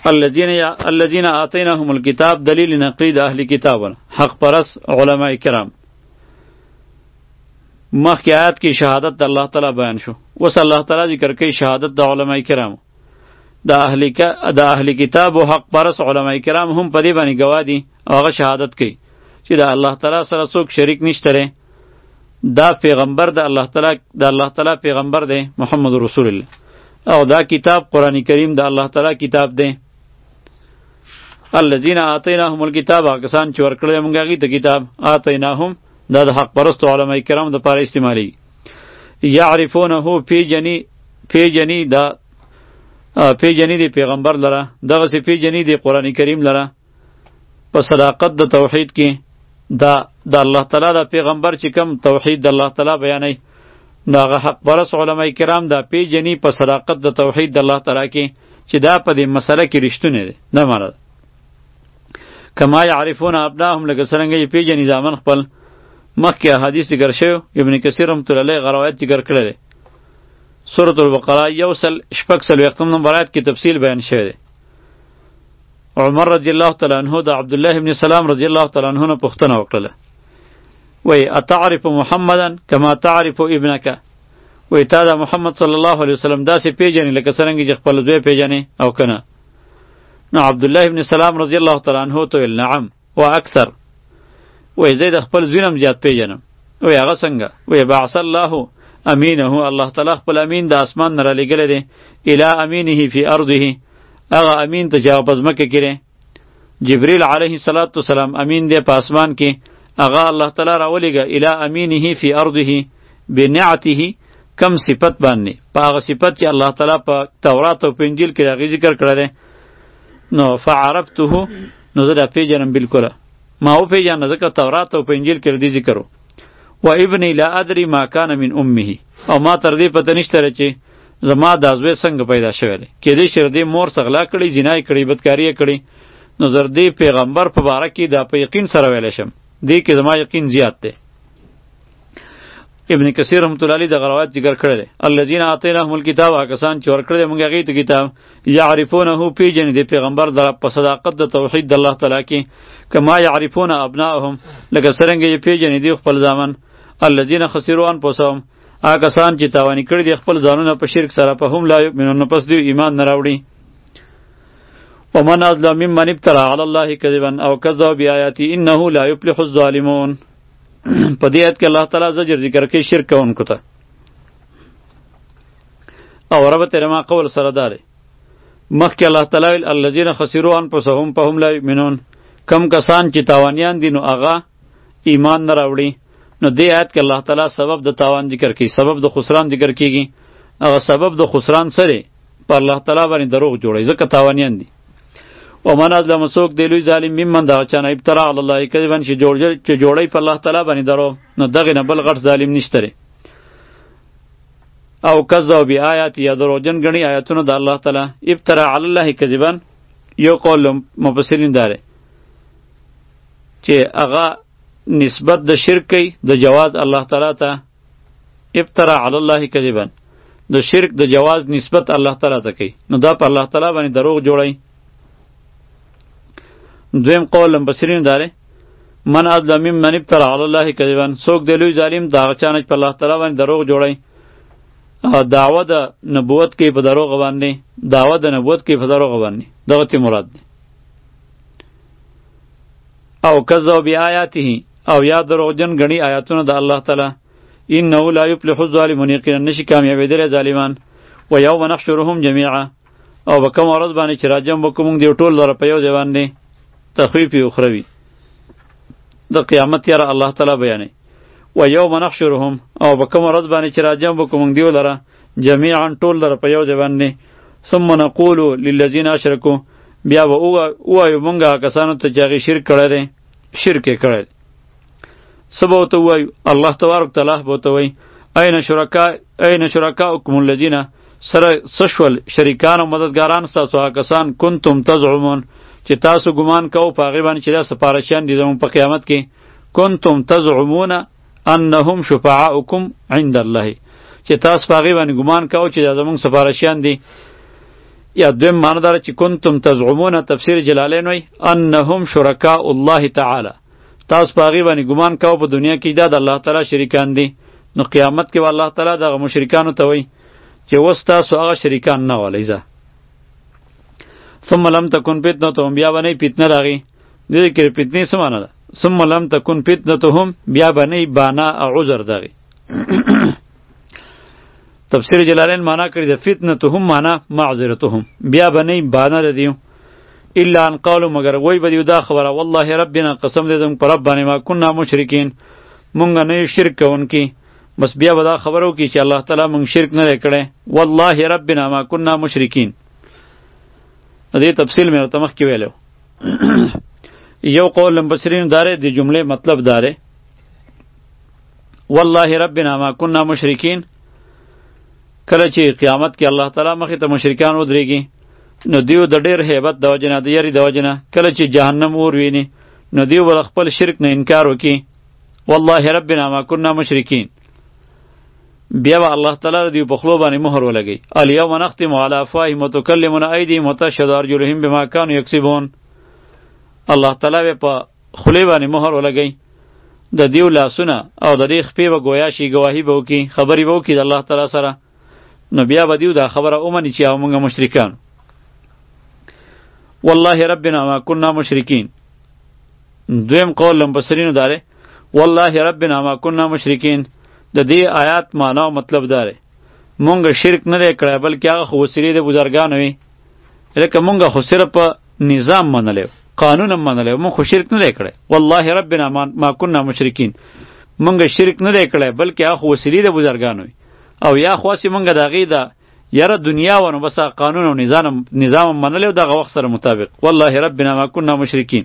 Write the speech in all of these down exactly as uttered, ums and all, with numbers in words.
الذين الذين آتيناهم الكتاب دلیل نقلی د اهل کتابونه حق پرس علماء کرام. مخکې آیات کې شهادت د الله تعالی بیان شو، اوس الله تعالی ذکر کوي شهادت د علماء کرامو. د اهل د اهل کتاب او حق پرس علماء کرام هم په دې باندې گواه دي او هغه شهادت کوي چې د الله تعالی سره څوک شریک نشته. دا پیغمبر د الله تعالی د الله تعالی پیغمبر دی محمد رسول الله، او دا کتاب قرآن کریم د الله تعالی کتاب دی. الذین آتیناهم الکتاب، هغه کسان چې ورکړی موږ هغوی ته کتاب، آتیناهم دا د حق پرستو علماء کرامو دپاره استعمالي. یعرفونه پیجنی پیجنی دا پیجنی دی پیغمبر لره، دغسې پیجنی دی قرآن کریم لره په صداقت د توحید کې. دا د الله تعالی د پیغمبر چې کوم توحید د الله تعالی بیانوي، نو هغه حق پرست علماء کرام دا پیجنی په صداقت د توحید د الله تعالی کې چې دا په دې مسله کې رښتونه دی. نه مراد کما یعرفون ابناهم، لکه څرنګه یې پیجني زامن خپل. مخکې احادیث ذکر شوی، ابن کثیر رحمة الله علیه غروایت ذکر کړی دی. سورة البقره یو سل شپږ څلوېښتم نمبر آیت کې تفصیل بیان شوی دی. عمر رضی الله تعالی عنہ د عبدالله ابن سلام رضی الله تعالی عنہ نه پوښتنه وکړله، وی اتعرف محمدا کما تعرف ابنک، وی تا د محمد صلی الله علیه وسلم داسې پیژنې لکه څرنګه چې خپل زوی پیژنې او کنه؟ نو عبدالله ابن سلام رضی الله تعالی عنہ ته ویل نعم و اکثر، وی زه د خپل زوی نه زیات پیژنم. وی هغه څنګه؟ وی بعث الله امینه، الله تعالی خپل امین د اسمان نه رالیږلی دی، الی امینه فی ارضه، هغه امین ته چې هغه په ځمکه کې دی. جبریل علیه الصلاة والسلام امین دی په اسمان کې، هغه الله تعالی راولیږه الی امینه فی ارضه بنعته، کم صفت باندې، په هغه صفت چې الله تعالی په تورات او په انجیل کې هغې ذکر کړی دی. نو فعرفته، نو زه دا پیژنم بلکله، ما وپیژنه ځکه تورات او په انجیل کې دې ذکر و. و ابنی لا ادری ما کان من امه، او ما تر دې پته نشته چې زما دا زوی څنګه پیدا شوی دی. کېدای شي دې مور څه غلا کړي، زنا یې کړي، بدکاري یې کړي. نو زه دې پیغمبر په باره کې دا په یقین سره ویلی شم، دې کې زما یقین زیات دی. ابن کثیر رحمة الله علیه د روایت ذکر کړی دی. الذین آتیناهم الکتاب، هغه کسان چې ورکړی دی موږ هغوی ته کتاب، یعرفونه پیژني د پیغمبر د په صداقت د توحید د الله تعالی کې، کما یعرفون ابناءهم، لکه څرنګه یې پیژني دی خپل زامن. الذین خسروا انفسهم، هغه کسان چې تاواني کړي دي خپل ځانونه په شرک سره، فهم لا یؤمنون، پس دوی ایمان نه راوړي. ومن اظلم ممن ابتلى على الله كذبا او كذب بآياته انه لا يفلح الظالمون. په دې آیت کې الله تعالی زجر ذکر کوي شرک کوونکو ته، او ربط یې ما قول سره دا دی. مخکې الله تعالی ویل الذین خسروا انفسهم فهم لا یؤمنون، کم کسان چې تاوانیان دي نو هغه ایمان نه راوړي. نو دې آیت کې الله تعالی سبب د تاوان ذکر کوي، سبب د خسران ذکر کیږي. هغه سبب د خسران سره په الله تعالی باندې دروغ جوړي، ځکه تاوانیان دي. ومن اظلم، څوک دی لوی ظالم، ممن دا چانه ابتلا علی الله کذبا، چې جوړ چې جوړی په الله تعالی باندې دروغ، نو دغه نه بل غټ ظالم نشته. او کذب بیاات، یا دروغجن غنی آیاتونه د الله تعالی. ابتلا علی الله کذبا یو قول مفسرین داره چې هغه نسبت د شرک کوي د جواز الله تعالی ته. ابتلا علی الله کذبا، د شرک د جواز نسبت الله تعالی ته کوي، نو دا په الله تعالی باندې دروغ جوړی. دویم قول مفسرین داره من اظلم ممن ابتلى على الله کذبا، څوک دی لوی ظالم دا هغه چا نه چې په الله تعالی باندې دروغ جوړی. دعوه د نبوت کوي په دروغ باندې، دعوه د نبوت کوي په دروغ باندې، دغه تی مراد دی. او کذب بیااته، او یا دروغجن غنی آیاتونه د الله تعالی. انه لا یفلح الظالمون، یقینا نشي کامیابېدلی ظالمان. و یوم نحشرهم جمیعا، او به کوم ورځ باندې چې راجم وکړو موږ دې ټول لره په یو ځای باندې. تخویف اخروی د قیامت یاره الله تعالی بیانوي. و یوم نحشرهم، او به کوم ورځ باندې چې راجم وکړو موږ دیو لره جمیعا ټول لره په یو ځای باندې. ثم نقول للذین اشرکوا، بیا به ووایو موږ هغه کسانو ته چې هغې شرک کړی دی، شرک یې کړی دی. څه به ورته ووایو؟ الله تبارک تعالی به ورته وایي این شرکا این شرکاؤکم الذین، سره څه شول شریکان او مددګاران ستاسو هغه کسان کنتم تزعمون، چې تاسو ګمان کوو په هغې باندې چې دا سپارښیان دي زموږ په قیامت کې. کنتم تزعمون انهم شفعاؤکم عند الله، چې تاسو په هغې باندې ګمان کوو چې دا زموږ سپارښیان دي. یا دویم معنی داره چې کنتم تزعمون تفسیر جلالین وی انهم شرکاء الله تعالی، تاسو په هغې باندې ګمان کوو په دنیا کې دا د الله تعالی شریکان دي، نو قیامت کې به الله تعالی دغه مشرکانو ته وی چې اوس تاسو هغه شریکان نه ولئ ځه. ثم لم تکن فتنتهم، بیا به نه فتنه راغی. دې کې فتنې څه معنی ده؟ ثم لم تکن فتنتهم، بیا به نه بانا عذر دغی. تفسیر جلالین معنا کړی د فتنتهم معنا معذرتهم، بیا به نه بانا د دیو الا ان قالوا، مگر وای به دیو دا خبره والله ربنا قسم دې زموږ په رب باندې ما كنا مشرکین، مونږ نه شرک کوونکي. بس بیا به دا خبره وکړي چې الله تعالی مونږ شرک نه کړی، والله ربنا ما كنا مشرکین. دې تفصیل مې ورته مخکې ویلو. یو قول مفسرین داره د جمله مطلب داره والله ربنا ما كنا مشرکین، کله چې قیامت کې الله تعالی مخې ته مشرکان ودرېږي نو دیو د ډېر هیبت د وجې نه د یری د وجې نه کله چې جهنم اور ویني نو دیو به خپل شرک نه انکار وکړي والله ربنا ما كنا مشرکین. بیا به الله تعالی دیو په خلو باندې مهر ولګي الیوم نختم علی افواههم وتکلمنا ایدیهم وتشهد ارجلهم بما كانوا یکسبون. الله تعالی به په خولې باندې مهر ولګي، د دیو لاسونه او د دې خپې به گویا شي ګواهي به وکړي، خبرې به وکړي د الله تعالی سره. نو بیا به دیو دا خبره ومني چې موږ مشرکان. والله ربنا ما كنا مشرکین. دویم قول لمبسرینو داره والله ربنا ما كنا مشرکین. د دې آیات معنا او مطلب داره مونږ شرک نه دی کړی بلکې هغه خو وسیلې د بزرګانو وي، لکه مونږ خو صرف په نظام منلی قانون هم منلی مونږ خو شرک نه دی کړی. والله ربنا ما كنا مشرکین، مونږ شرک نه دی کړی بلکې هغه خو وسیلې د بزرګانو وي، او یا خو هسې مونږ د هغې د یاره دنیا و نو بس قانون او نظام نظام منلی او دغه وخت سره مطابق. والله ربنا ما كنا مشرکین.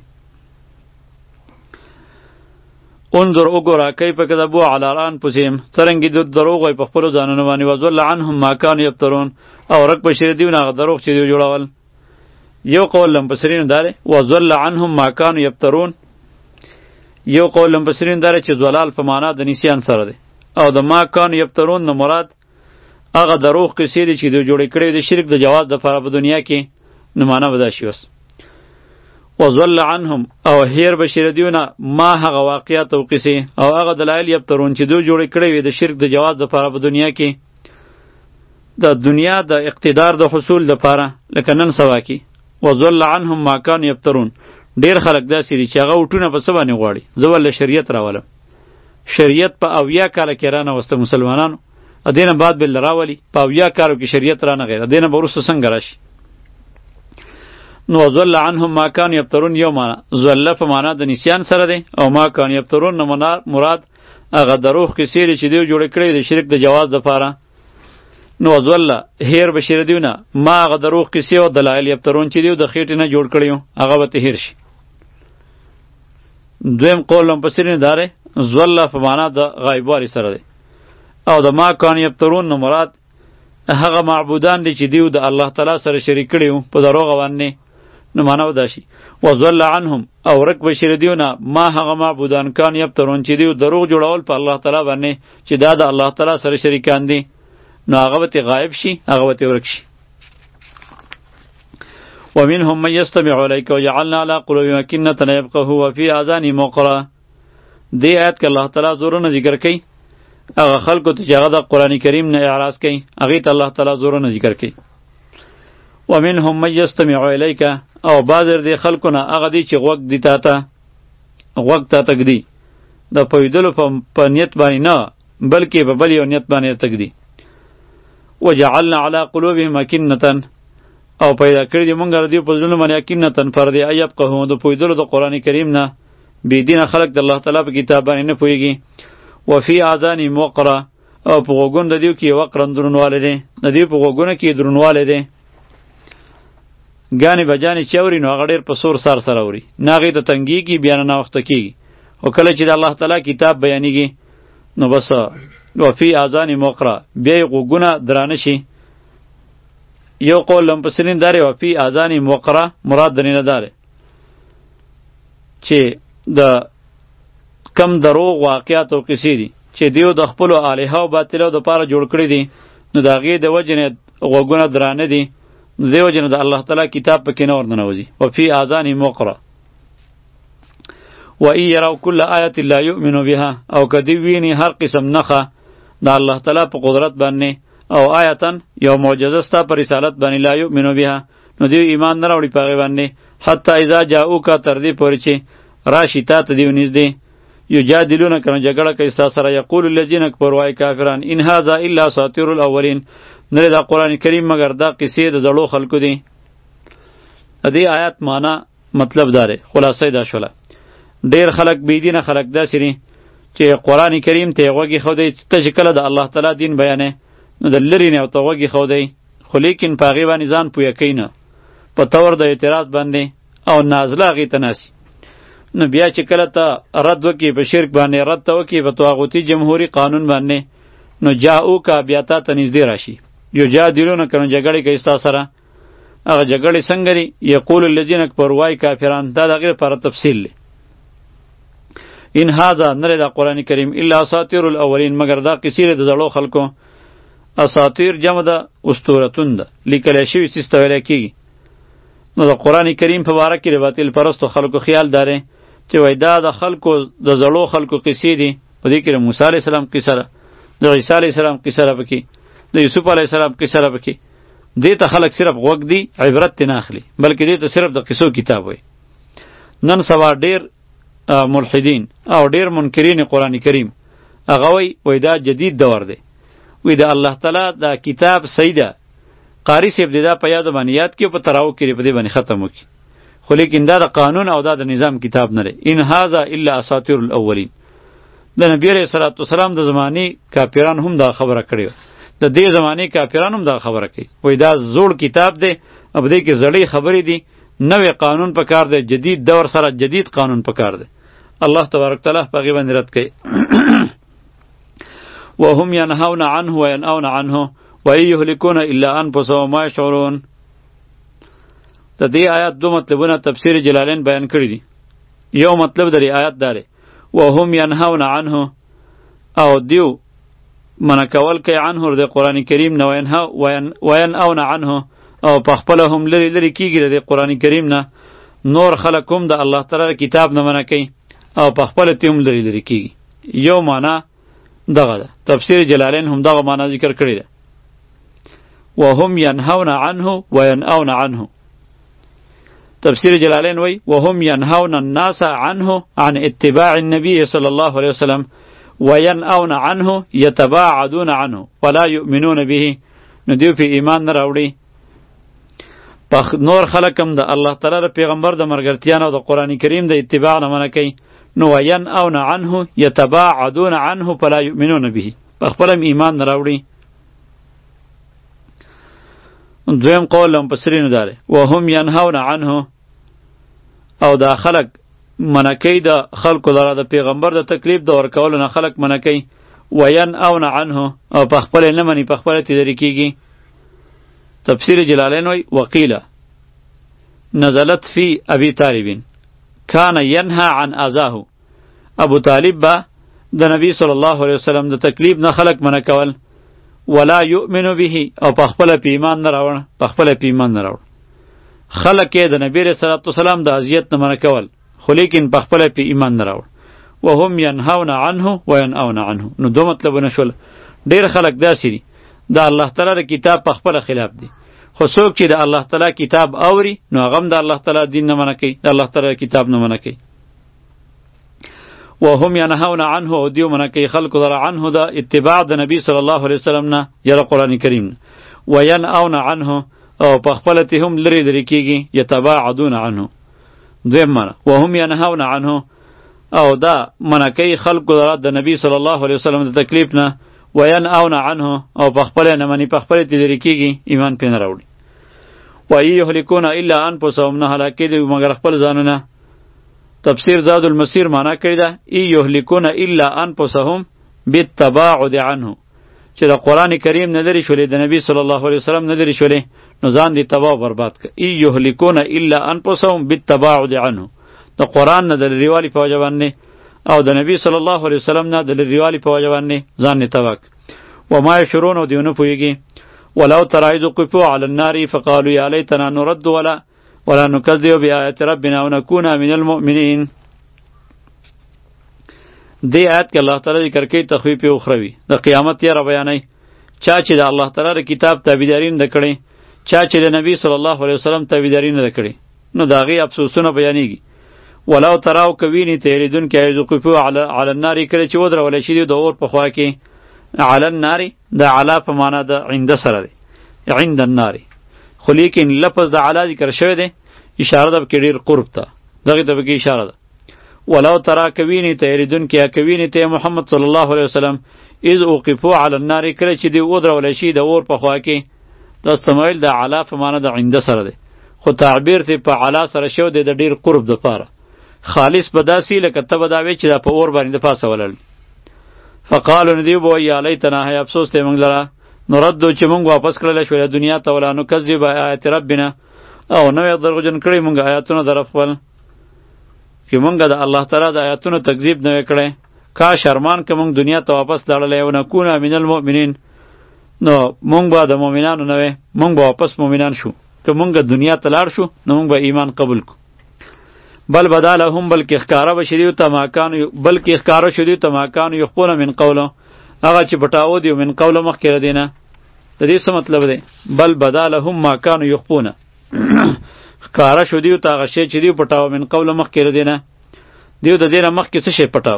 انظر وګوره کیف کذبوا علی انفسهم، څرنګه د دروغ وای په خپل ځانونو باندې وذل عنهم ما كانوا یفترون، او رک بشیر دیونه هغه دروغ چې دوی جوړول. یو قول لمبسرین داره وذل عنهم ما كانوا یفترون، یو قول لمبسرین داره چې زلال په معنا د نسیان سره دی، او د ما كانوا یفترون نه مراد هغه دروغ کیسې دي چې دوی جوړ کړي د شرک د جواز د لپاره په دنیا کې، نو معنا به دا شي وس وذل عنهم، او هیر بشیر دیونه ما هغه واقعیات او قصې او هغه دلایل یفترون چې دوی جوړ کړي وي د شرک د جواز د لپاره په دنیا کې، د دنیا د اقتدار د حصول لپاره، لکه نن سبا کې وذل عنهم ما كانوا یفترون. ډیر خلک داسې دي چې هغه وټونه په څه باندې غواړي، زه ولله شریعت راولم، شریعت په اویا کاله کې رانوسته مسلمانانو، ادینه بعد بل راولي په اویا کالو کې شریعت رانه غیر ادینه به وروسته څنګه راشي. نو ذل عنهم ما كانوا یفترون یو معنا ذل په معنا د نسیان سره دی، او ما كانوا یفترون نه مراد هغه دروغ کیسې دي چې دوی جوړ کړي د شرک د جواز لپاره. نو ذل هیر بشیر دیونه ما هغه دروغ کیسې او دلایل یفترون چې دوی د خېټې نه جوړ کړي هغه به هیر شي. دویم قول هم پسرین داره ذل په معنا د غایبوالي سره دی، او د ما كانوا یفترون نه مراد هغه معبودان دي چې دیو د الله تعالی سره شریک کړي په دروغ باندې، نو معنا ودا شي وذل عنهم، او رک بشیر دیونه ما هغه معبودان کان یفترون چې دیو دروغ جوړول په الله تعالی باندې چې دا د الله تعالی سره شریکان دي، نو هغه به غایب شي، هغه به ورک شي. ومنهم من يستمع اليك وجعلنا على قلوبهم أكنة أن يفقهوا وفي آذانهم وقرا. دې آیت کې الله تعالی زورونه ذکر کوي هغه خلکو ته چې هغه د قرآن کریم نه اعراض کوي، هغې ته الله تعالی زورونه ذکر کوي. ومنهم من يستمع اليك، او بعض دې خلکو نه هغه دي چې غوږ دي تا ته غوږ ته تږدي د پوهېدلو په نیت باندې نه بلکې په بل یو نیت باندې تږدي. وجعلنا على قلوبهم أكنة، او پیدا کړی دی مونږ ردی په زړونو باندې أكنة پردې ایفقهوا د پوهېدلو د قرآن کریم نه، بېدینه خلک د الله تعالی په کتاب باندې نه پوهېږي. وفي آذانهم وقرا، او په غوږونو د دیو کې وقرا درنوالی دی، د دیو په غوږونو کې درنوالی دی، ګانې بجانې چې اوري نو هغه ډېر په سور سار سره اوري، نه هغې ته تنګېږي بیا نه ناوخته کېږي، خو کله چې د الله تعالی کتاب بیانېږي نو بس وفي آذانهم وقرا بیا یې غوږونه درانه شي. یو قول لمپسرین داره وفي آذانهم وقرا مراد دنینه داره چې د کم دروغ واقعات او قصې دي چې دیو د خپلو الهه او باطلو دپاره جوړ کړي دي، نو د هغې د وجې نه غوږونه درانه دي، دیو جن د الله تعالی کتاب پکې نه ورننوځي. وفي آذانهم وقرا و ای یراو کل آیت لا یؤمنو بها، او کدی ویني هر قسم نخه د الله تعالی په قدرت باندې او آیتن یو معجزه ستا پر رسالت باندې لا یؤمنو بها، نو دیو ایمان نه راوړي پاغه باندې. حتی اذا جاءوکا تر دې پورې چې راشي تا ته دیو نږدې یجادلون کنه جګړه کوي ستا سره. یقول الذین کفروا ای کافران ان هذا الا اساطیر الاولین، نه دا قرآن کریم مگر دا قصې د زړو خلکو دي. د دې آیات معنا مطلب داره خلاصې دا شوله. ډیر خلک بيدینه خلک داسې دي چې قرآن کریم ته غوږی خو دی ته چې کله د الله تعالی دین بیانې نو د لري نه ته غوږی خو دی، خو لیکن پاغي باندې ځان پوهه کینه په تور د اعتراض باندې او نازله غی تناسی. نو بیا چې کله ته رد وکي په شرک باندې، رد ته وکي په طاغوتی جمهوری قانون باندې، نو جاءو کا بیا ته نږدې راشي. یو جادلون کنه جګړه کوي ستا سره. هغه جګړه څنګه دی؟ یقول الذین کفروا وای کافران، دا دغه پر تفصیل لی. ان هذا نره دا قرآن کریم الا اساطیر الاولین، مگر دا قصیر د زړو خلکو. اساطیر جمع ده اسطورتون ده، لیکل شوی سیسته ویل کیږي. نو د قرآن کریم په باره کې د باطل پرستو خلکو خیال داره چې وای دا د خلکو د زړو خلکو قصې دي. په دې کې د موسی علیه السلام قصه ده، د عیسی علیه السلام قصه ده، پکې د یوسف علیه السلام قصه ده. پکې دې ته خلک صرف غوږ دی، عبرت ته نه اخلي، بلکې دې ته صرف د قصو کتاب وای. نن سبا ډیر ملحدین او ډیر منکرین قرآن کریم هغه وای وای دا جدید دور دی، وای د الله تعالی دا کتاب صحیح ده. قاری صاحب دې دا په یاد باندې یاد کې په تراو کې په دې باندې ختم وکي، خو لیکن دا د قانون او دا د نظام کتاب نه لري. ان هاذا الا اساطیر الاولین. د نبی علیہ الصلوۃ والسلام د زمانی کافران هم دا خبره کړې، د دې زمانی کافران هم دا خبره کوي، وای دا زوړ کتاب دی، اب دې کې زړې خبرې دي، نوې قانون پکار دی، جدید دور سره جدید قانون پکار دی. الله تبارک تعالی په غیبه نرت کوي. وهم ينهون عنه وينأون عنه ويهلكون الا انفسهم ما يشعرون. د دې آیات دو مطلبونه تفسیر جلالین بیان کړی دي. یو مطلب د دې آیات داره وهم ينهون عنه، او دیو منع کول کوي عنه د قرآن کریم نه، وینأون عنه، او په خپل هم لری لری کیږي د قرآن کریم نه. نور خلک هم د الله تعالی کتاب نه منع کوي او په خپل تیم لري لري کیږي. یو معنا دغه ده، تفسیر جلالین هم دغه معنا ذکر کړی ده. وهم ينهون عنه وينأون عنه. تفسیر جلالین وای وهم ينهون الناس عنه عن اتباع النبي صلى الله عليه وسلم وينأون عنه يتباعدون عنه ولا يؤمنون به. نو دیو په ایمان نه راوړي. پخ نور خلکم د الله تعالی پیغمبر د مرګرتیان او د قرآن کریم د اتباع نه منع کوي. نو وینأون عنه یتباعدون عنه فلا یؤمنون به، په خپل ایمان نه راوړي. دویم قول هم پسرینو داره وهم ینهون عنه، او دا خلق منع کوي د خلکو لره د پیغمبر د تکلیف د ورکولو نه خلق منع کوي. وینأون عنه، او په خپل نه مني، په خپل تدری کیږي. تفسیر جلالین وی وقیل نزلت فی ابی طالب کان ینها عن اذاه. ابو طالب با د نبی صلی الله علیه وسلم د تکلیف نه خلق منع کول. ولا یؤمن به، او په خپل په ایمان نه راوړ، په خپل په ایمان نه راوړ. خلق یې د نبی رسول الله والسلام د اذیت نه منع کول، خو لیکن په خپل په ایمان نه راوړ. وهم ينهون عنه وينأون عنه. نو دو مطلبونه شول. ډیر خلق داسې دي د الله تعالی کتاب په خپل خلاف دي، خو څوک چې د الله تعالی کتاب اوري نو هغه هم د الله تعالی دین نه منع کوي، د الله تعالی کتاب نه منع کوي. وهم ينهون عنه، او دیو منع کوي خلق در عنه د اتباع د نبی صلی الله علیه وسلم نه یا قرآن کریم. وینأون عنه، او په خپل ته هم لری لری کیږي. یتباعدون عنه. دویم معنا وهم ينهون عنه، او دا منع کوي خلق در د نبی صلی الله علیه وسلم د تکلیف نه. وینأون عنه، او په خپل نه مني، په خپل ته لری کیږي، ایمان پې نه راوړي. ویهلکون الا انفسهم، نه هلاکې دي مگر خپل ځانونه. تفسیر زاد المسیر معنا کړی ده ای یهلکون الا انفسهم بالتباعد عنه، چې د قرآن کریم نه لري شولې، د نبی صلی الله علیه وسلم نه لري شولې، نو ځان دې تباہ برباد کړ. ای یهلکون الا انفسهم بالتباعد عنه، د قرآن نه د لرېوالي په وجه باندې او د نبی صلی الله علیه وسلم نه د لرېوالي په وجه باندې ځان یې تباہ کړ. وما یشعرون، او دیونه پوهېږي. ولو ترى إذ وقفوا على النار فقالوا يا ليتنا نرد ولا ولا نكذب بآيات ربنا ونكون من المؤمنین. دی آیت کې الله تعالی ذکر کوي تخویف اخروی د قیامت یې را بیانوي. چا چې د الله تعالی د کتاب تابعداري نه کړي، چا چې د نبی صلی الله علیه وسلم تابعداري نه کړي، نو د هغې افسوسونه بیانېږي. ولو تراو کوینې تېرېدونکي اذ وقفوا علی النار، کله چې ودرولی شي د اور په خوا کې. علی النار د علا په معنا د عنده سره دی، عند النار، خو لیکن لفظ د علا ذکر شوی دی، اشاره ده پکې ډېر قرب ته، دغې ته پکې اشاره ده. ولو ترا کوینې تېرېدونکي کوینې ته محمد صلی الله علیه وسلم اذ وقفوا علی النار، کله چې دوی ودرولی شي د اور په خوا کې. دا استمایل د علا په معنا د عنده سره دی، خو تعبیر ته په علا سره شوی دی د ډېر قرب دپاره. خالص به داسې لکه ته به دا وې چې دا په اور باندې د پاسه ولړل. فقالو نو دوی به وایي یا لیتنا هی افسوس دی موږ لره، نردو چې موږ واپس کړلی شوی دنیا ته، ولا نکذب آیات ربنا، او نوې درغجن کړی موږ آیاتونه در خپل، چې موږ د الله تعالی د آیاتونو تکذیب نه وی کړی. کاش ارمان که موږ دنیا ته واپس لاړلی او نکونه من المؤمنین، نو موږ به د مؤمنانو نه وی، موږ به واپس مؤمنان شو. که موږ دنیا ته لاړ شو نو موږ به ایمان قبول کو. بل بدا لهم، بلکې ښکاره به شي دوی ته ما کانو، بلکې ښکاره شو دوی ته ما کانو یخفونه من قوله، هغه چې پټاو دی من قوله مخکې له دې نه. د دې څه مطلب دی؟ بل بدا لهم ما کانو یخفونه، ښکاره شو دوی ته هغه شی چې دوی پټاو من قوله مخکې له دې نه. دوی د دې نه مخکې څه شی پټاو؟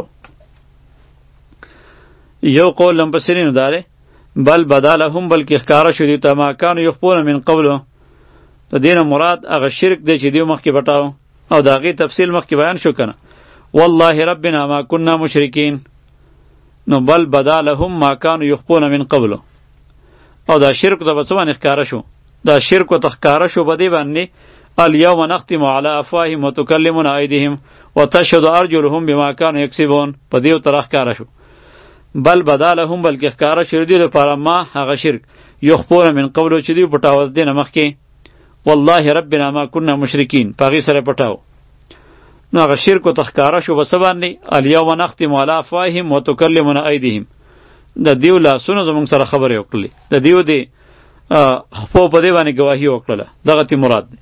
یو قول لمپسرینو دا دی، بل بدا لهم، بلکې ښکاره شو دوی ته ما کانو یخفونه من قوله، د دې نه مراد هغه شرک دی چې دوی مخکې پټاو، او دا غي تفصیل مخکې بیان شو کنه. والله ربنا ما كنا مشرکین، نو بل بدا لهم ما كانوا يخفون من قبله، او دا شرک د بسوان ښکارا شو، دا شرک ته ښکارا شو بدی باندې. اليوم نختم على افواههم وتكلمنا ايديهم وتشهد ارجلهم بما كانوا يكسبون، په دې تر ښکارا شو. بل بدا لهم، بلکې ښکارا شو دې لپاره ما هغه شرک یخفون من قبله چې دې پټاوز دینه مخکې. والله ربنا ما كنا مشرکین، پاغي سره پټاو. نو هغه شرک او تخکاره شو بس باندې. الیوم نختم علی افواههم وتکلمنا ایدیهم، د دیو لاسونو زمونږ سره خبرې وکړلې، د دیو دی خپو په دی باندې گواهی وکړله، دغه تی مراد دی.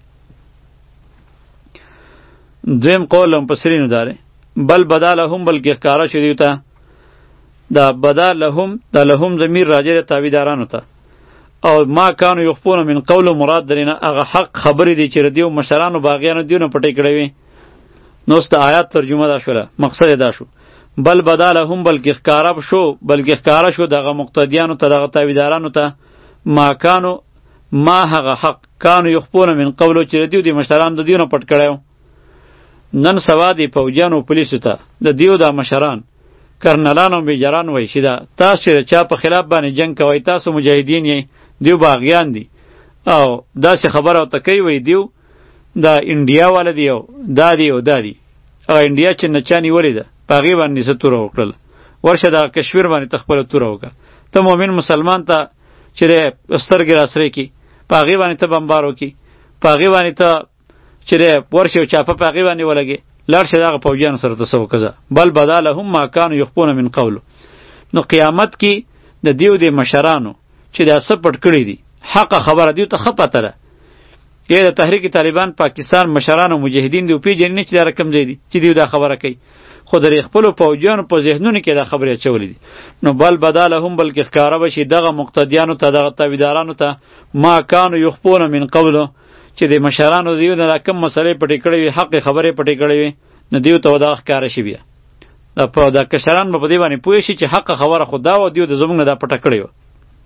دویم قول هم پسرینو داره، بل بدا لهم، بلکې ښکاره شو دیو ته. دا بدا لهم، دا لهم ضمیر راجع تابعدارانو ته، او ما کانو یخفون من قول مراد درینه هغه حق خبرې دی چې دیو مشرانو باغیانو دیونه پټې کړې وي. نو ست آیات ترجمه دا شوله، مقصد دا شو بل بدا لهم، بلکې ښکاره شو، بلکې ښکاره شو دغه مقتدیانو ته، دغه تابعدارانو ته، ما کانو، ما هغه حق کانو یخفون من قولو چې دیو دی مشرانو د دیونه پټ کړیو. نن سوا دی پوجانو پولیسو ته د دیو دا مشران کرنلانو بیجران وای شي دا تاسو چې چا په خلاف باندې جنگ کوي، تاسو مجاهدین یې، دیو باغیان دی، او داسې خبره ورته کوي وای دیو دا انډیا والا دی او دا دی او دا دی، او انډیا چې نچا نیولې ده په هغې باندې څه توره وکړله، ورشه دغه کشمیر باندې ته خپله توره وکړه. ته مؤمن مسلمان ته چې دی سترګې راسرې کړي، په هغې باندې ته بمبار وکړي، په هغې باندې ته چې دی ورشې او چاپه په هغې باندې ولګې، لاړ شه دغه پوجیانو سره ته څه وکړه. بل بدا لهم ما کانوا یخفون من قولو. نو قیامت کې د دیو د مشرانو چې دا څه پټ کړي دي، حقه خبره دیو ته ښه پته ده. یا د تحریک طالبان پاکستان مشران او مجاهدین دی پیژنې نه چې دا رقم ځای دي چې دیو دا خبره کوي، خو د خپلو پوجیانو په ذهنونو کې دا خبرې اچولې دي. نو بل بدا لهم، بلکې ښکاره به شي دغه مقتدیانو ته، دغه تابعدارانو ته، ما کانوا یخفون من قبله، چې د مشرانو دیو دا کم مسلې پټې کړې وي، حق خبرې پټې کړې وي، نو دیو ته دا ښکاره شي. بیا دا په دا کشران به په دې باندې پوه شي چې حق خبره خو دا و، دیو د زموږ نه دا پټه کړې وه.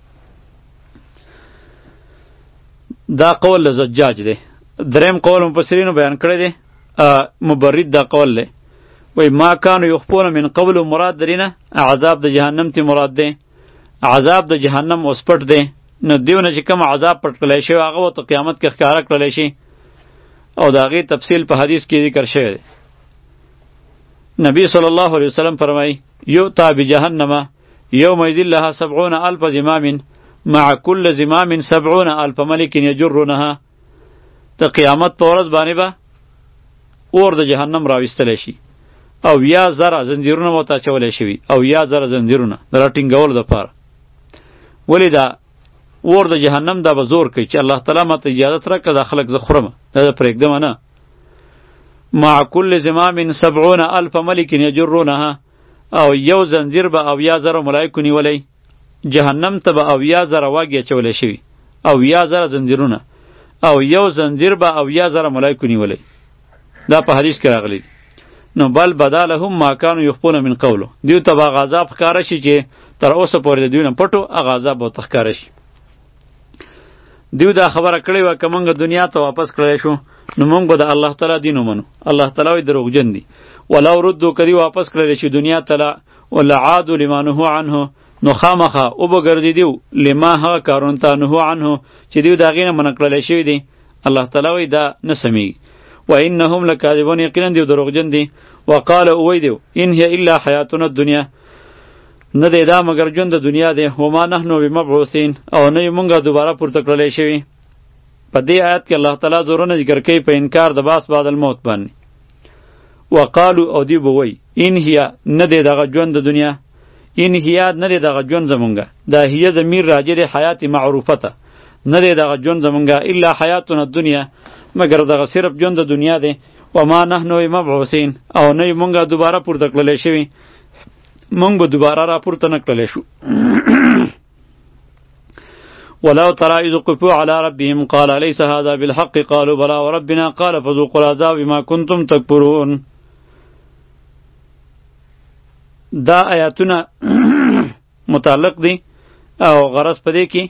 دا قول زجاج دی. دریم قول مفسرینو بیان کړی دی، مبرد دا قول دی، وی ما کانو یخفون من قبل مراد درینه عذاب د جهنم تی مراد دی، عذاب د جهنم اوس پټ دی. نو دیو نه چې کوم عذاب پټ کړلی شوی هغه ورته قیامت کې ښکاره کړلی شي، او د هغې تفصیل په حدیث کې ذکر شوی دی. نبی صلی الله علیه وسلم فرمایي یؤتی بجهنم یومئذ لها سبعون الف زمام مع کل زمام سبعون الف ملک یجرونها. د قیامت په ورځ باندې به اور د جهنم راویستلی شي، او یا زره زنځیرونه ورته اچولی شوي، او یا زره زنځیرونه د راټینګولو دپاره. ولې دا اور د جهنم دا به زور کوي چې الله تعالی ماته اجازت راکړه دا خلک زه خورم دا پرېږدم نه. مع کل زمام سبعون الف ملک یجرونها او یو زنجیر به اویا زره ملایکو نیولی جهنم ته به اویا زره واګې اچولی شوي اویا زره زنجیرونه او یو زنجیر به اویا زره ملایکو نیولی دا په حدیث کې راغلی. نو بل بدا لهم ما کانوا یخفون من قوله دیو ته به هغه عذاب ښکاره شي چې تر اوسه پورې د دوی نه پټو هغه عذاب به ورته ښکاره شي. دیو دا خبره کړې وه که موږ دنیا ته واپس کړی شو نو موږ به د الله تعالی دین ومنو. الله تعالی وایي دروغجن دي. ولو ردو که دی واپس کړلی شي دنیا ته ولعادو لما نهو عنه نو خامخه او به ګرځېدیو لما هغه کارونو ته نهو عنه چې دیو د هغې نه منع کړلی شوي دي. الله تعالی وایي دا نه سمیږي. و انهم لکاذبون یقینا دیو دروغجن دي. وقال اوی دیو ان هي الا حیاتنا الدنیا نه دی دا مگر ژوند د دنیا دی. وما نحنو بمبعوثین او نه یو مونږه دوباره پورته کړلی شوي. په دې آیت کې الله تعالی زورونه ذکر کوي په انکار د باس بعد الموت باندې. وقالو او دی به وایي ان هي نه دی دغه ژوند د دنیا این هي نه دی دغه ژوند زمونږه دا هي ضمیر راجع دی حیات معروفه ته نه دی دغه ژوند زمونږه الا حیاتنا الدنیا مگر دغه صرف ژوند د دنیا دی. وما نحنو بمبعوثین او نه یو مونږه دوباره پورته کړلی شوي مونږ به دوباره را پورته نه کړلی شو. ولو ترى إذ وقفوا على ربهم قال أليس هذا بالحق قالوا بلى وربنا قال فذوقوا العذاب بما كنتم تكفرون. دا آیاتونه متعلق دي او غرض پدې کې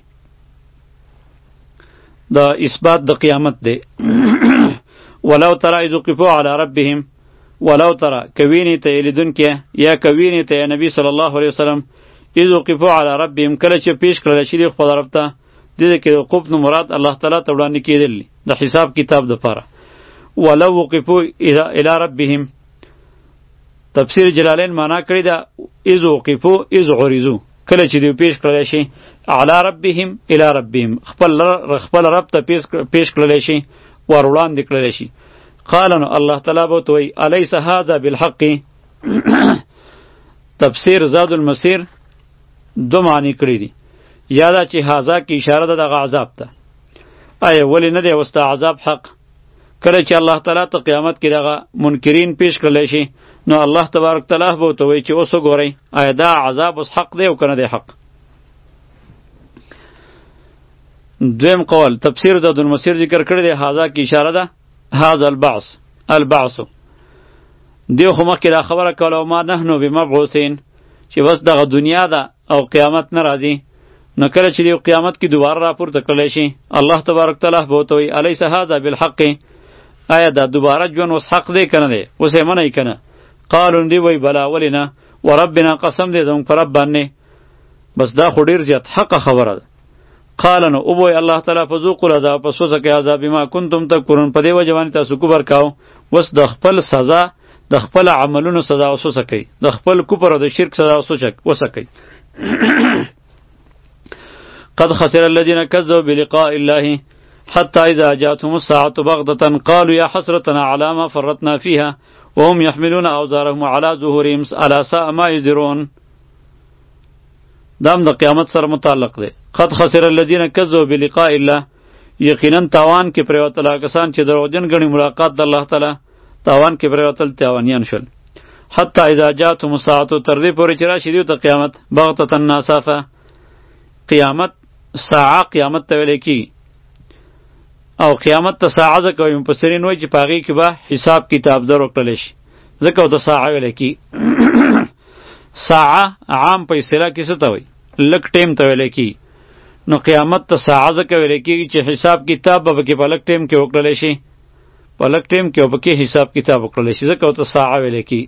دا اثبات د قیامت دی. ولو ترى إذ وقفوا على ربهم ولو ترى کوینی ته لیدون کې یا کوینی ته نبی صلی الله علیه وسلم اذ وقفوا على ربهم کله چې پیش کړل شي د خپل رب ته دې کې وقوف نو مراد الله تعالی ته وړاندې کېدل د حساب کتاب د پاره. ولو وقفوا الى ربهم تفسیر جلالین معنا کړی دا اذ وقفوا اذ عرضوا کله چې دوی پیش کړل شي علی ربهم الی ربهم خپل خپل رب ته پیش کړل شي ور وړاندې کړل شي. قال نو الله تعالی به توي الیس هذا بالحق تفسیر زاد المسیر دو معنی کړی دي. یادا چې هاذا کی اشاره ده دغه عذاب ته آیا ولی نه دی وستا عذاب حق کله چې الله تعالی ته قیامت کې دغه منکرین پیش کړل شي نو الله تبارک تعالی به توي چې اوس وګورئ آیا دا عذاب اوس حق دی او کنه دی حق. دویم قول تفسیر زاد المسیر ذکر کړی دی هاذا کی اشاره ده هذا البعث البعث دیو خو مخکې دا خبره کوله ما نحنو بمبعوثین چې بس دغه دنیا ده او قیامت نه راځي نو کله چې دی قیامت کې دوباره راپورته کړلی شي الله تبارک تعالی به ورته وایي الیس هذا بالحق آیا دا دوباره ژوند اوس حق دی که نه دی اوس یې منئ که نه. قالو دی وایي بلا ولې نه وربنا قسم دی زموږ په رب باندې بس دا خو ډېر زیات حقه خبره ده. قال نو او وایي الله تعالی فذوقوا العذاب پس وڅکئ عذاب بما کنتم تکفرون په دې وجه باندې تاسو کفر کاو اوس د خپل سزا د خپل عملونو سزا اوس وڅکئ د خپل کفر او د شرک سزا اوس وڅکئ. قد خسر الذين كذبوا بلقاء الله حتى إذا جاءتهم الساعة بغتة قالوا يا حسرتنا على ما فرطنا فيها وهم يحملون أوزارهم على ظهورهم ألا ساء ما يزرون. دام د قیامت سره متعلق دی. قد خسر الذين كذبوا بلقاء الله یقینا تاوان کې پریوتل کسان چې دروغجن غني ملاقات د الله تعالی تاوان کې پریوتل تاوانیان شول. حتی اذا جاءتهم الساعة تر دې پورې چې راشي دیو ته قیامت بغتة ناصافه قیامت ساعه قیامت ته ویل کی او قیامت ته ساعه ځکه وایي مفسرین وایي چې په هغې کې به حساب کتاب در وکړلی شي ځکه ورته ساعه ویل کی. ساعه عام په اصطلاح کې څه ته وایي لږ ټیم ته ویل کی نو قیامت ته ساعه ځکه ویل کېږي چې حساب کتاب به پکې په لږ ټیم کې وکړلی شي په لږ ټیم کې به پکې حساب کتاب وکړلی شي ځکه ورته ساعه ویل کی.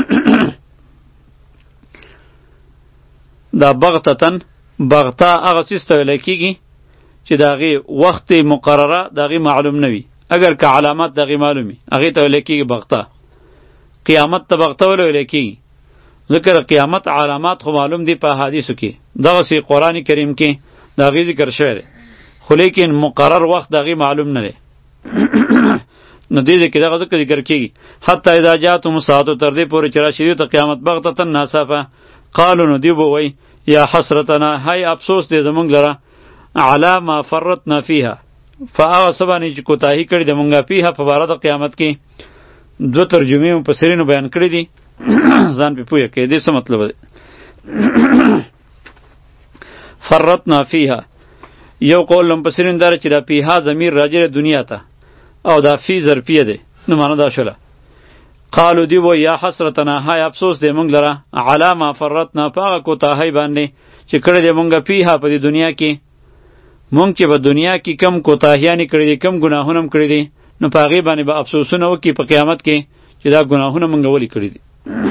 دا بغتتن بغتا هغه څیز ته ویلی کېږي چې د هغې وخت مقرره د هغې معلوم نه وي اگر که علامات د هغې معلوم وي هغې ته ویلی کېږي بغتا. قیامت ته بغته ولې ویلی کېږي ځکه د قیامت علامات خو معلوم دي په احادیثو کې دغسې قرآن کریم کې د هغې ذکر شوی دی خو لیکن مقرر وخت د هغې معلوم نه دی نو دې ځای کې دغه ځکه ذکر کېږي حتی اذا جاءتهم الساعة تر دې پورې چې راشي دوی ته قیامت بغتة ناصافه قالو نو دوی به وایي یا حسرتنا های افسوس دی زمونږ لره علا ما فرطنا فيها فهغه څه باندې چې کوتاهي کړې ده مونږه فیها په باره د قیامت کې. دوه ترجمې مفسرینو بیان کړي دي ځان پې پوهه کړئ دې څه مطلب دی. فرطنا فیها یو قول مفسرین داره چې دا فیها ضمیر راجع دنیا ته او دا فی ظرفیه ده نو معنا دا شوله. قالو دی و یا حسرتنا های افسوس دی مونږ لره علا ما فرطنا په هغه کوتاهی باندې چې کړی دی مونږه فیها په دې دنیا کې. مونږ چې په دنیا کې کم کوتاهیانې کړي دي کم ګناهونه هم کړي دي نو په هغې باندې به افسوسونه وکړي په قیامت کې چې دا ګناهونه مونږ ولې کړي دي.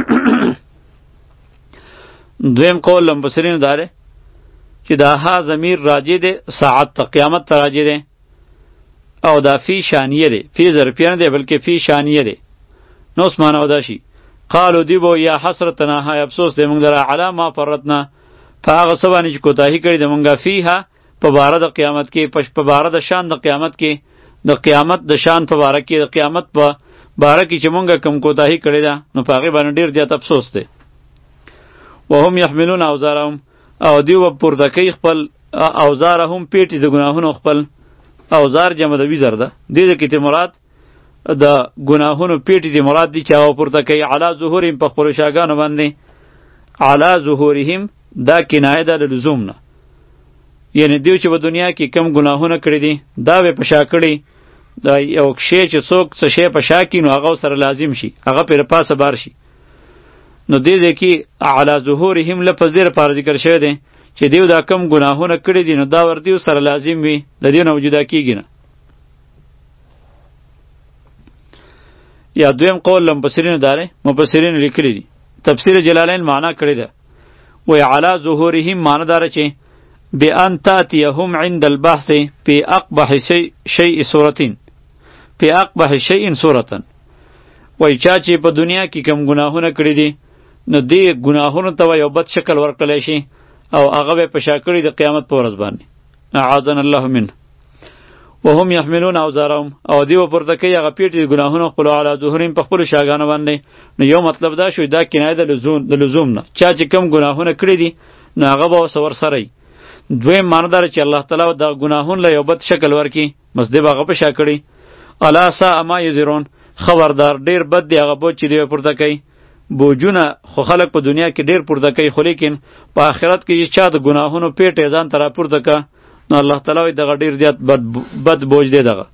دویم قول مفسرینو دا دی چې دا ها ضمیر راجع دی ساعت ته قیامت ته راجع دی او دا فی شانیه دی فی ظرفیه نه دی بلکې فی شانیه دی. نو اوس معنا دا شي قالو دی بو یا حسرتنا های افسوس دی مونږ لره علا ما فرطنا په هغه څه باندې چې کوتاهي کړې ده مونږه فیها په باره د قیامت کې په باره د شان د قیامت کې د قیامت د شان په باره کې د قیامت په باره کې چې مونږه کم کوتاهي کړې ده نو په هغې باندې ډېر زیات افسوس دی. وهم یحملون اوزارهم او دیو به پورته کوي خپل اوزارهم پیټې د ګناهونو خپل. اوزار جمع د ویزر ده دې کې ته مراد د ګناهونو پیټې دې مراد دي چې هغه پورته کوي علا ظهورهم په خپلو شاګانو باندې. علا ظهورهم دا کنایه ده له لزوم نه یعنی دیو چې په دنیا کې کم ګناهونه کړي دي دا به په شا کړي دا یو شی چې څوک څه شی په شا کړي نو هغه سره لازم شي هغه پرې پاسه بار شي. نو دې دې کې علی ظهورهم لفظ دې لپاره ذکر شوی دی چې دیو دا کم ګناهونه کړي دي نو دا ور دیو سره لازم وي د دې نه وجودا کېږي نه. یا دویم قول مفسرینو داره مفسرینو لیکلی دي تفسیر جلالین معنا کړی ده وی علی ظهورهم معنا داره چې بأن تأتيهم عند البحث في أقبح شيء شيء صورتين في أقبح شيء صورة وای چا چې په دنیا کې کم ګناهونه کړی دي نو دې ګناهونو ته یو بد شکل ورکړلی شي او هغه به په شا کړي د قیامت په ورځ باندې. اعاذنا الله منه. وهم يحملون اوزارهم او دیو پورته کوي هغه پیټې د ګناهونو خپلو علی ظهورهم په خپلو شاګانو باندې. نو یو مطلب دا شو دا کنایه د لزوم د لزوم نه چا چې کم ګناهونه کړي دي نو هغه به ورسره ورسره وي. دویم معنی داره چې الله تعالی د ګناهونو له یو بد شکل ورکړي بس دې به هغه په شا کړي. الا ساء ما یزرون خبردار ډیر بد دی هغه بوج چې دی پورته کوي. بوجونه خو خلک په دنیا کې ډیر پورته کوي خو لیکن په آخرت کې چې چا د ګناهونو پیټې ځان ته راپورته که نو الله تعالی وایي دغه ډیر زیات بد, بد بوج دی دغه.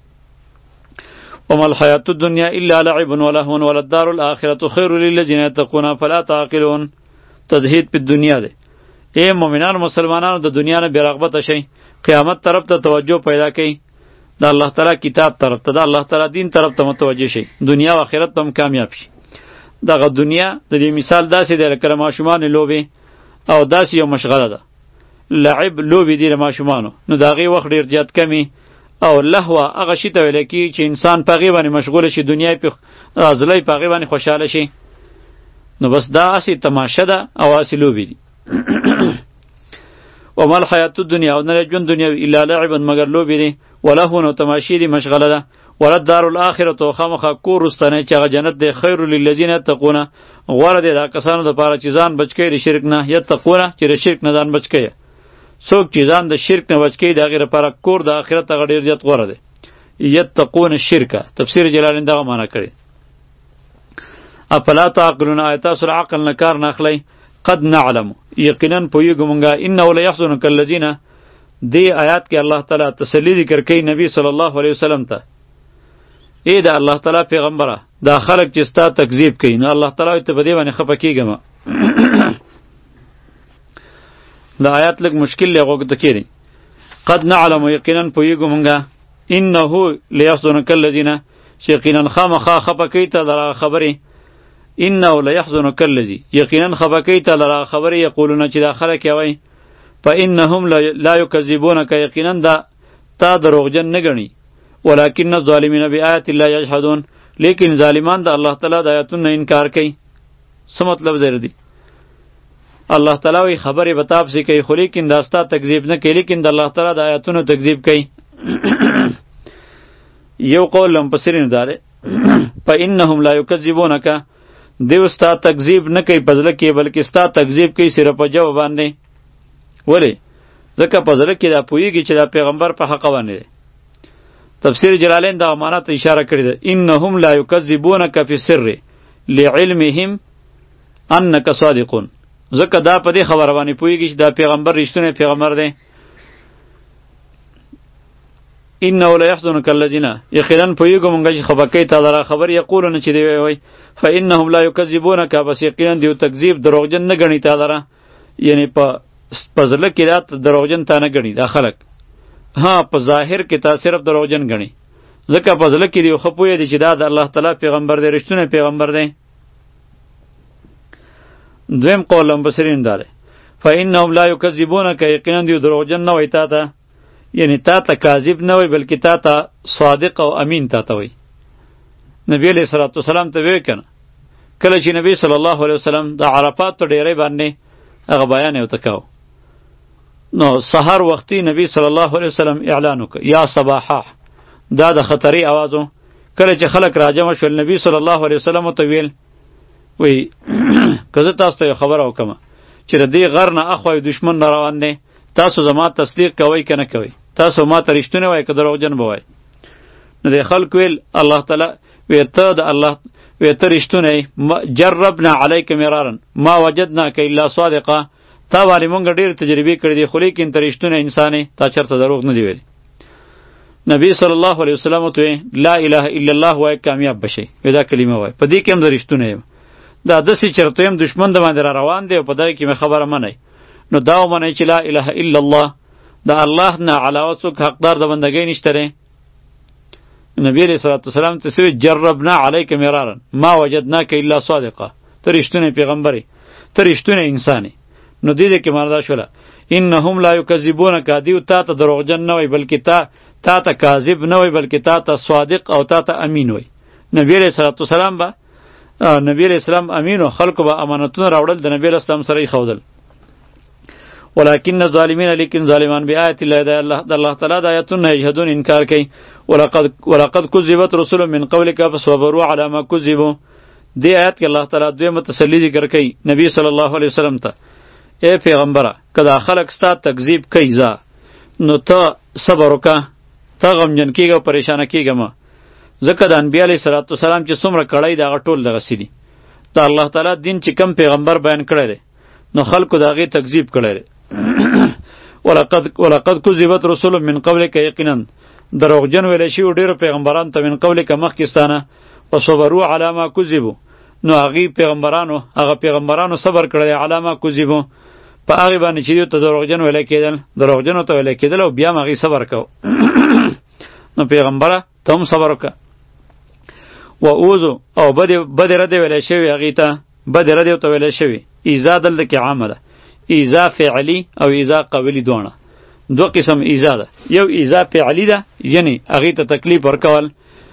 وما الحیات الدنیا الا لعب ولهو وللدار الاخرة خیر للذین یتقون فلا تعقلون. تزهید په دنیا دی. اے مؤمنان مسلمانانو د دنیا نه بیرغبته شئ قیامت طرف ته توجه پیدا کړئ د الله تعالی کتاب طرف ته د الله تعالی دین طرف ته متوجه شئ دنیا او آخرت به هم کامیاب شي. دغه دنیا د دې مثال داسې دی لکه د ماشومانو لوبې او داسې یو مشغله ده لعب لوبې دي د ماشومانو نو د هغې وخت ډېر زیات کمي او لهوه هغه شي ته ویلی کېږي چې انسان په هغې باندې مشغوله شي دنیا یې پې زړه یې په هغې باندې خوشحاله شي نو بس دا هسې تماشه ده او هسې لوبې دي. وما الحیات الدنیا او نه ژوند دنیا الا لعبا مگر لوبې دي ولهو تماشې دي مشغله ده وللدار الاخرة خامخا کور وروستنی چې هغه جنت دی خیر للذین یتقون غوره دی دا کسانو دپاره چې ځان بچ کوي د شرک نه یتقون چې د شرک نه ځان بچ کوي. څوک چې ځان د شرک نه بچ کوي د هغې لپاره کور د آخرت هغه ډېر زیات غوره دی. یتقون الشرک تفسیر جلالین دغه معنا کړی. افلا تعقلون آیا تاسو له عقل نه کار نه اخلئ قد نعلم یقینا پوهیږو مونږه انه لیحزنک الذین دې آیات کې الله تعالی تسلی ذکر کوي نبی صلی الله علیه وسلم ته ای د الله تعالی پیغمبره دا خلک چې ستا تکذیب کوي نو الله تعالی ته په دې باندې خفه کېږم. دا آیات لږ مشکل دی غوږ ته کېدی. قد نعلم یقینا پوهیږو مونږه انه لیحزنک الذین چې یقینا خامخا خفه کوي ته دغه خبرې انه لیحزنک الذی یقینا خفه کوي ته دغه خبرې یقولون چې دا خلک یې وایي فانهم لا یکذبونک یقینا دا تا دروغجن نه ګڼي ولكن الظالمین بآیات الله یجحدون لیکن ظالمان د الله تعالی د آیاتونو انکار کوي. څه مطلب دی دی الله تعالی وی خبرې به تاسو کوي خو لیکن دا ستا تکذیب نه کوي لیکن د الله تعالی د آیاتونو تکذیب کوي. یو قول مفسرین داره فانهم لا یکذبونک دیو ستا تکذیب نه کوي په زړه کې بلکې ستا تکذیب کوي صرف په جواب باندې. ولی ځکه په زړه کې دا پوهېږي چې دا پیغمبر په حق باندې دی. تفسیر جلالین دا معنا ته اشاره کړې ده، انهم لا یکذبونک فی السر لعلمهم انک صادقون. ځکه دا په دې خبره باندې پوهېږي چې دا پیغمبر رښتونی پیغمبر دی. انه لا يحزنك الذين یقینا پوهېږو مونږ چې خبکې تا لره خبر یقولون چې دی وای فانهم لا یکذبونک، بس یقینا دیو تکذیب دروغجن نه ګڼي تا لره، یعنی په په زړه کې دا دروغجن تا نه ګڼي دا خلک، ها په ظاهر کې تا صرف دروغجن ګڼي، ځکه په زړه کې دیو خپوی دی چې دا د الله تعالی پیغمبر دی، رښتونی پیغمبر دی. دویم قول مبصرین دا دی فانهم لا یکذبونک، یقینا دیو دروغجن نه وای تا ته، یعنی تا ته کاذب نه وای بلکې تا ته صادق او امین تا ته وای. نبی علیہ الصلوۃ والسلام ته وی کنه کله چې نبی صلی الله علیه وسلم د عرفات ته ډیرې باندې هغه بیان یو تکاو، نو سحر وختي نبی صلی الله علیه وسلم اعلان وکړ یا صباحا، دا د خطرې आवाजو. کله چې خلک راجمع شول نبی صلی الله علیه وسلم ته ویل وی کزه تاسو ته خبر او کما چې د دې غر نه اخوای دشمن روان دی، تاسو زما تصدیق کوئ که نه کوئ، تاسو ما ته رښتونی وایئ که دروغجن به وایئ. نو د خلکو ویل الله تعالی وی ته د الله وی ته رښتونی، جربنا علیک مرارا ما وجدناک الا صادقا، تا باندې مونږ ډېرې تجربې کړې دي خو لیکن ته رښتونی انسان یې، تا چېرته دروغ نه دی ویلی. نبی صلی الله علیه وسلم ته لا اله الا الله وایه کامیاب بشئ، وی دا کلمه وایه، په دې کې هم زه رښتونی یم. دا داسې چېرته یم دشمن د باندې را روان دی او په دې کې مې خبره منئ، نو دا ومنئ چې لا اله الا الله، د الله نه علاوه څوک حقدار د بندګۍ نشته دی. نبی علیہ الصلوۃ والسلام ته سوی جربنا علیک مرارا ما وجدناک الا صادقا، ته رښتونی پیغمبرې، ته رښتونی انسانې. نو دې دې کې معنا شوله انهم لا یکذبونک، دیو تا ته دروغجن نه وای بلکې تا تا ته کاذب نه وای بلکې تا ته صادق او تا ته امین وای. نبی علیہ الصلوۃ والسلام به نبی علیہ السلام امین او خلکو به امانتونه راوړل د نبی علیہ السلام سره یې خودل. ولكن الظالمین، لیکن ظالمان بآیات الله د الله تعالی د آیاتونه یجحدون انکار کوي. ولقد ولقد کذبت رسل من قبلک فصبروا علی ما کذبوا. دې آیات کې الله تعالی دوی متسلی ذکر کوي نبی صلی الله علیه وسلم ته، اے پیغمبره کدا خلق ستا تکذیب کوي ځه نو ته صبر وکړه، ته غمجن کېږه پریشانه کېږه مه، ځکه د انبیا علیه صلات وسلام چې څومره کړی د هغه ټول دغسې دي. د الله تعالی دین چې کم پیغمبر بیان کړی دی نو خلکو د هغې تکذیب کړی دی. ولقد ولقد کذبت رسول من قبلک، یقینا دروغجن ویلی شوي ډېرو پیغمبرانو ته من قبلک مخکې ستانه، وصبروا علی ما کذبوا، نو هغې پیغمبرانو هغه پیغمبرانو صبر کړی دی علی ما کذبوا، په هغې باندې چې دوی ته دروغجن ویلی کېدل، دروغجنو ته ویلی کېدل او بیا هم هغې صبر کو. نو پیغمبره ته هم صبر وکړه. و اوزو او بدې ردې ویلی شوي هغې ته، بدې ردې ورته ویلی شوي. ایزا دلته کې عامه ده، ایزا فعلی او ایزا قولی دواړه، دو قسم ایزا ده. یو ایزا فعلی ده یعنی هغې ته تکلیف ورکول،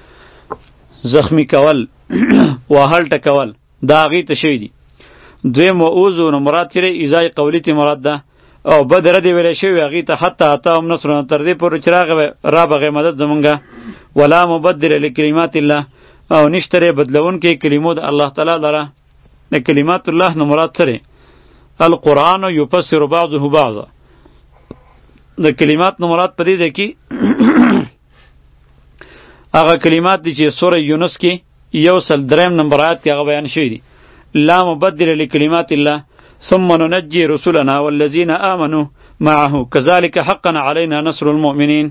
زخمی کول، وهل ټکول، دا هغې ته شوي دي. دویم و اوزو نو مراد چې ایزای قولی تی مراد ده، او بد ردې ویلی شوي هغې ته حتی اتاهم نصرنا، تر دې پورې چې را بغې مدد زمونږه. ولا مبدل لکلمات الله، او نشته دی بدلونکی کلمو د الله تعالی لره. د کلمات الله نو مراد څه القرآن یفسر بعضه بعضا، د کلمات نو مراد په دې ځای کې هغه کلمات دي چې سوره یونس کې یو سل دریم نمبر آیات کې هغه بیان شوي دي. لا مبدل لکلمات الله ثم ننجي رسلنا والذین آمنوا معه كذلك حقا علينا نصر المؤمنین.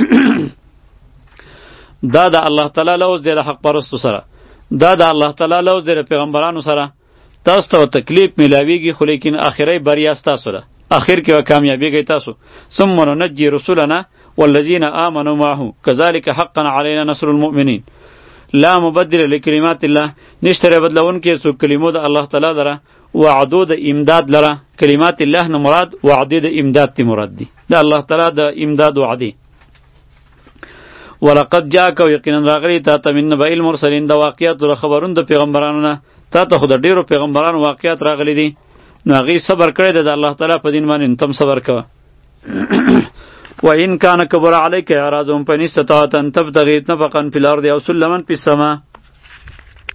دا د الله تعالی لوز دی د حق پرستو سره، دا د الله تعالی لوز دی د پیغمبرانو سره. تاسو ته تکلیف میلاویږي خو لیکن آخري بریا ستاسو ده، آخر کې به کامیابیږئ تاسو. ثم ننجي رسلنا والذین آمنوا معه كذلك حقا علينا نصر المؤمنین. لا مبدل لکلمات الله، نشته بدلونکی څوک کلمو د الله تعالی لره، وعدو د امداد لره. کلمات الله نه مراد وعدې د امداد تی مراد دي، د الله تعالی د امداد وعدې. ولقد جاءک، یقینا راغلی تا ته من نبأ المرسلین، د واقعاتو د خبرونو د پیغمبرانو نه، تا ته خو د ډېرو پیغمبرانو واقعات راغلی دي، نو هغې صبر کړی دی د الله تعالی په دین باندې، نو تم صبر کوه. وإن كان كبر عليك إعراضهم فإن استطعت أن تبتغي نفقا في الأرض أو سلما في السماء